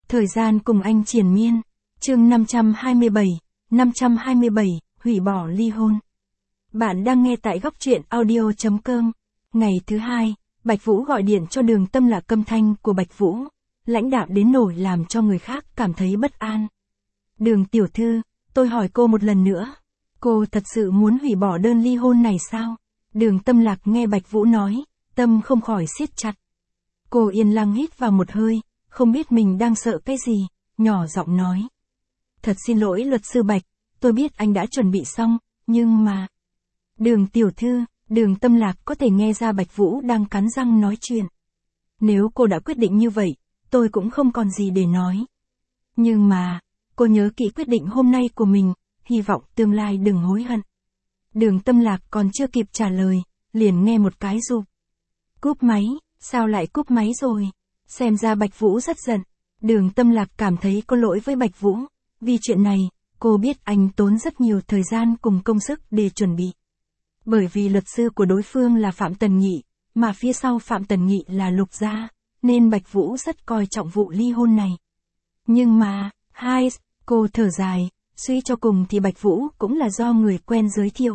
Thời gian cùng anh triền miên. Chương 527, hủy bỏ ly hôn. Bạn đang nghe tại góc truyện audio.com. Ngày thứ hai, Bạch Vũ gọi điện cho Đường Tâm Lạc. Âm thanh của Bạch Vũ lãnh đạm đến nỗi làm cho người khác cảm thấy bất an. Đường tiểu thư, tôi hỏi cô một lần nữa. Cô thật sự muốn hủy bỏ đơn ly hôn này sao? Đường Tâm Lạc nghe Bạch Vũ nói, tâm không khỏi siết chặt. Cô yên lặng hít vào một hơi, không biết mình đang sợ cái gì, nhỏ giọng nói. Thật xin lỗi luật sư Bạch, tôi biết anh đã chuẩn bị xong, nhưng mà... Đường tiểu thư, Đường Tâm Lạc có thể nghe ra Bạch Vũ đang cắn răng nói chuyện. Nếu cô đã quyết định như vậy, tôi cũng không còn gì để nói. Nhưng mà, cô nhớ kỹ quyết định hôm nay của mình, hy vọng tương lai đừng hối hận. Đường Tâm Lạc còn chưa kịp trả lời, liền nghe một cái rụp. Cúp máy, sao lại cúp máy rồi? Xem ra Bạch Vũ rất giận. Đường Tâm Lạc cảm thấy có lỗi với Bạch Vũ. Vì chuyện này, cô biết anh tốn rất nhiều thời gian cùng công sức để chuẩn bị. Bởi vì luật sư của đối phương là Phạm Tần Nghị, mà phía sau Phạm Tần Nghị là Lục Gia, nên Bạch Vũ rất coi trọng vụ ly hôn này. Nhưng mà, cô thở dài, suy cho cùng thì Bạch Vũ cũng là do người quen giới thiệu.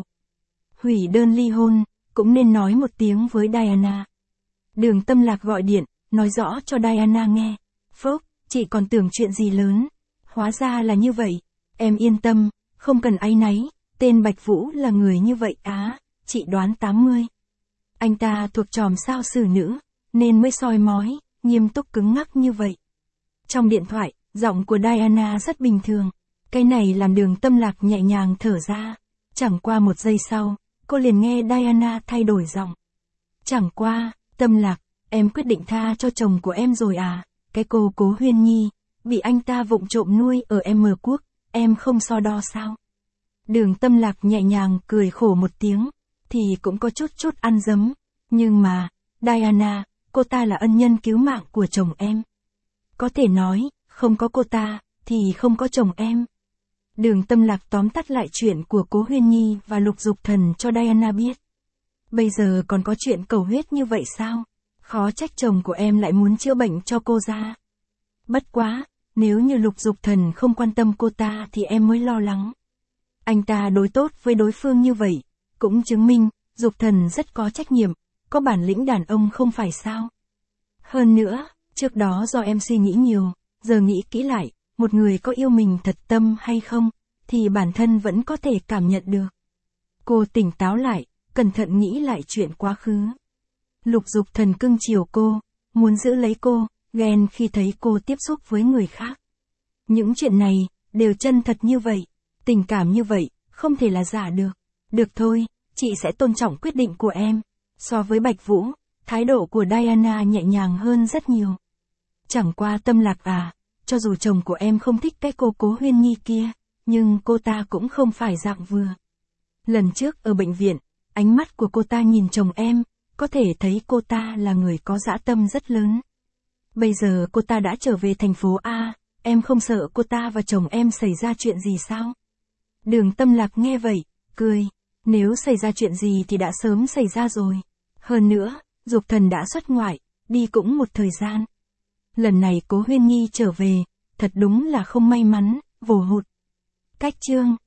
Hủy đơn ly hôn, cũng nên nói một tiếng với Diana. Đường Tâm Lạc gọi điện, nói rõ cho Diana nghe. Phốc, chị còn tưởng chuyện gì lớn. Hóa ra là như vậy. Em yên tâm, không cần áy náy, tên Bạch Vũ là người như vậy á, chị đoán 80. Anh ta thuộc chòm sao xử nữ, nên mới soi mói, nghiêm túc cứng ngắc như vậy. Trong điện thoại, giọng của Diana rất bình thường. Cái này làm Đường Tâm Lạc nhẹ nhàng thở ra. Chẳng qua một giây sau, cô liền nghe Diana thay đổi giọng. Chẳng qua, Tâm Lạc, em quyết định tha cho chồng của em rồi à? Cái cô Cố Huyên Nhi, bị anh ta vụng trộm nuôi ở M Quốc, em không so đo sao? Đường Tâm Lạc nhẹ nhàng cười khổ một tiếng, thì cũng có chút ăn dấm. Nhưng mà, Diana, cô ta là ân nhân cứu mạng của chồng em. Có thể nói, không có cô ta, thì không có chồng em. Đường Tâm Lạc tóm tắt lại chuyện của Cố Huyên Nhi và Lục Dục Thần cho Diana biết. Bây giờ còn có chuyện cầu huyết như vậy sao? Khó trách chồng của em lại muốn chữa bệnh cho cô ra. Bất quá, nếu như Lục Dục Thần không quan tâm cô ta thì em mới lo lắng. Anh ta đối tốt với đối phương như vậy, cũng chứng minh, Dục Thần rất có trách nhiệm, có bản lĩnh đàn ông không phải sao. Hơn nữa, trước đó do em suy nghĩ nhiều, giờ nghĩ kỹ lại, một người có yêu mình thật tâm hay không, thì bản thân vẫn có thể cảm nhận được. Cô tỉnh táo lại, cẩn thận nghĩ lại chuyện quá khứ. Lục Dục Thần cưng chiều cô, muốn giữ lấy cô, ghen khi thấy cô tiếp xúc với người khác. Những chuyện này, đều chân thật như vậy, tình cảm như vậy, không thể là giả được. Được thôi, chị sẽ tôn trọng quyết định của em. So với Bạch Vũ, thái độ của Diana nhẹ nhàng hơn rất nhiều. Chẳng qua Tâm Lạc à, cho dù chồng của em không thích cái cô Cố Huyên Nhi kia, nhưng cô ta cũng không phải dạng vừa. Lần trước ở bệnh viện, ánh mắt của cô ta nhìn chồng em, có thể thấy cô ta là người có dã tâm rất lớn. Bây giờ cô ta đã trở về thành phố A, em không sợ cô ta và chồng em xảy ra chuyện gì sao? Đường Tâm Lạc nghe vậy, cười. Nếu xảy ra chuyện gì thì đã sớm xảy ra rồi. Hơn nữa, Dục Thần đã xuất ngoại, đi cũng một thời gian. Lần này Cố Huyên Nhi trở về, thật đúng là không may mắn, vồ hụt. Cách chương